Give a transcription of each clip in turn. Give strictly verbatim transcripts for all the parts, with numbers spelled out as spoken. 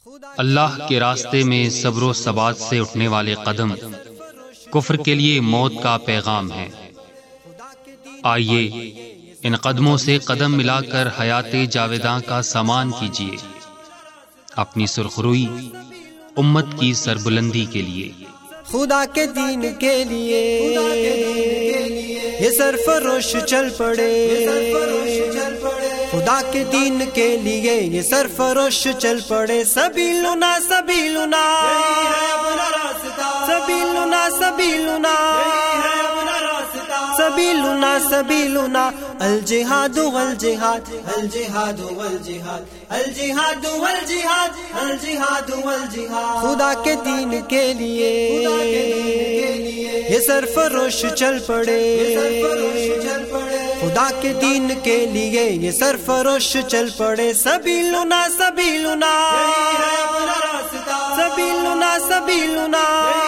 اللہ کے راستے میں صبر و ثبات سے اٹھنے والے قدم کفر کے لیے موت کا پیغام ہے۔ آئیے ان قدموں سے قدم ملا کر حیات جاویداں کا سامان کیجیے، اپنی سرخروئی امت کی سربلندی کے لیے، خدا کے دین کے لیے یہ سرفروش چل پڑے، خدا کے دین کے لیے یہ سرفروش چل پڑے۔ سبیلنا سبیلنا سبیلنا سبیلنا سبیلنا سبیلنا الجہاد والجہاد الجہاد والجہاد الجہاد والجہاد الجہاد والجہاد، خدا کے دین کے لیے یہ سرفروش چل پڑے، خدا کے دین کے لیے یہ سرفروش چل پڑے۔ سبیلنا سبیلنا سبیلنا سبیلنا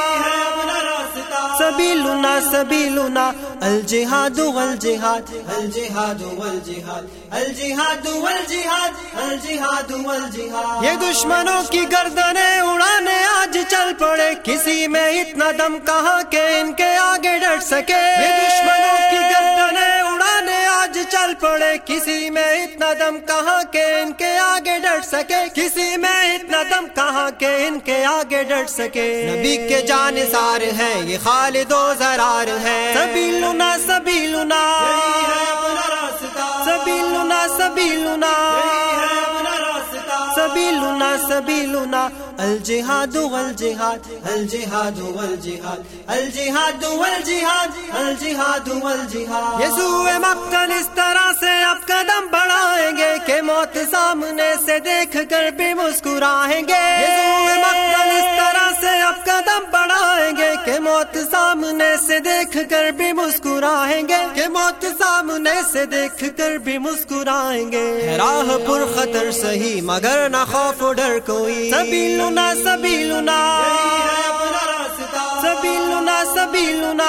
سبیلنا سبیلنا الجہاد والجہاد الجہاد والجہاد الجہاد والجہاد الجہاد والجہاد، یہ دشمنوں کی گردنیں اڑانے آج چل پڑے، کسی میں اتنا دم کہاں کہ ان کے آگے ڈٹ سکے۔ یہ دشمنوں کی گردنیں اڑانے آج چل پڑے، کسی میں اتنا دم کہاں کہ ان کے آگے ڈٹ سکے، کسی میں اتنا دم کہاں کہ ان کے آگے ڈٹ سکے۔ نبی کے جانثار ہیں یہ خالد و زرار ہے، سبیلنا سبیلنا سبیلنا سبیلنا سبیلنا سبیلنا الجہاد والجہاد الجہاد والجہاد الجہاد والجہاد الجہاد والجہاد، یسوع مقتل اس طرح سے اب قدم بڑھائیں گے کہ موت سامنے سے دیکھ کر بھی مسکرائیں گے۔ یسوع مقتل اس طرح سے اب قدم بڑھائیں گے کہ موت سامنے سے دیکھ کر بھی مسکرائیں گے، کہ موت سامنے سے دیکھ کر بھی مسکرائیں گے۔ راہ پر خطر سہی مگر نہ خوف و ڈر کوئی، سبیلنا سبیلنا سبیلنا سبیلنا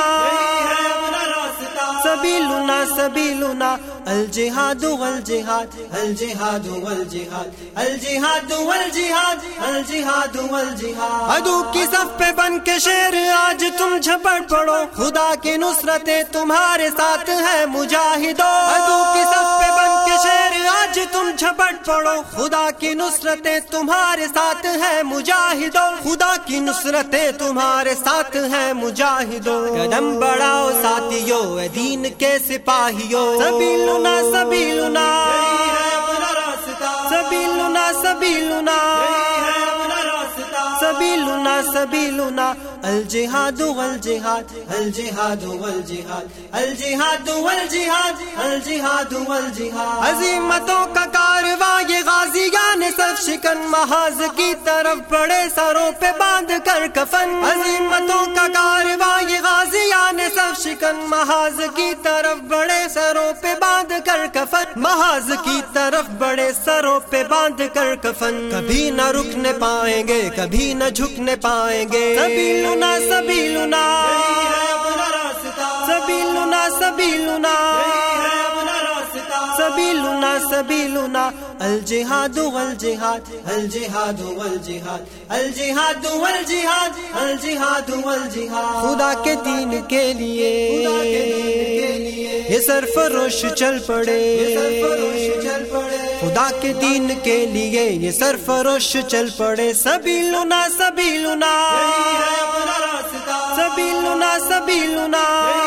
سبیلنا سبیلنا الجہاد والجہاد الجہاد والجہاد الجہاد والجہاد الجہاد والجہاد، عدو کی صف پہ بن کے شیر آج تم جھپٹ پڑو، خدا کی نصرتیں تمہارے ساتھ ہے مجاہدو۔ عدو کی صف پہ بن کے شیر آج تم جھپٹ پڑو، خدا کی نصرتیں تمہارے ساتھ ہے مجاہدو، خدا کی نصرتیں تمہارے ساتھ ہے مجاہدو۔ قدم بڑھاؤ ساتھیو اے دین کے سپاہیو، سبیلنا سبیلنا سبیلنا سبیلنا سبیلنا سبیلنا الجہاد والجہاد الجہاد والجہاد الجہاد والجہاد الجہاد والجہاد، عظیمتوں کا کارواں یہ غازیان صف شکن محاذ کی طرف بڑے سروں پہ باندھ کر کفن، عظیمتوں کا کارواں یہ غازیان صف شکن محاذ کی طرف بڑے سروں پہ باندھ کر کفن، محاذ کی طرف بڑے سروں پہ باندھ کر کفن، کبھی نہ رکنے پائیں گے کبھی نہ جھکنے پائیں گے۔ سبیلنا سبیلنا سبیلنا سبیلنا سبیلنا سبیلنا الجہاد والجہاد الجہاد والجہاد الجہاد والجہاد الجہاد والجہاد، خدا کے دین کے لیے یہ سرفروش چل پڑے، خدا کے دین کے لیے یہ سرفروش چل پڑے۔ سبیلنا سبیلنا سبیلنا سبیلنا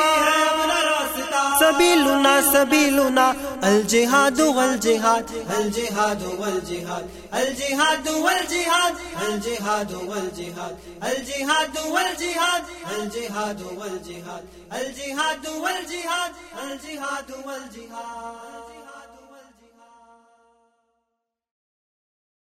سبیلنا سبیلنا الجہاد والجہاد الجہاد والجہاد الجہاد والجہاد الجہاد والجہاد الجہاد والجہاد الجہاد والجہاد الجہاد والجہاد الجہاد والجہاد۔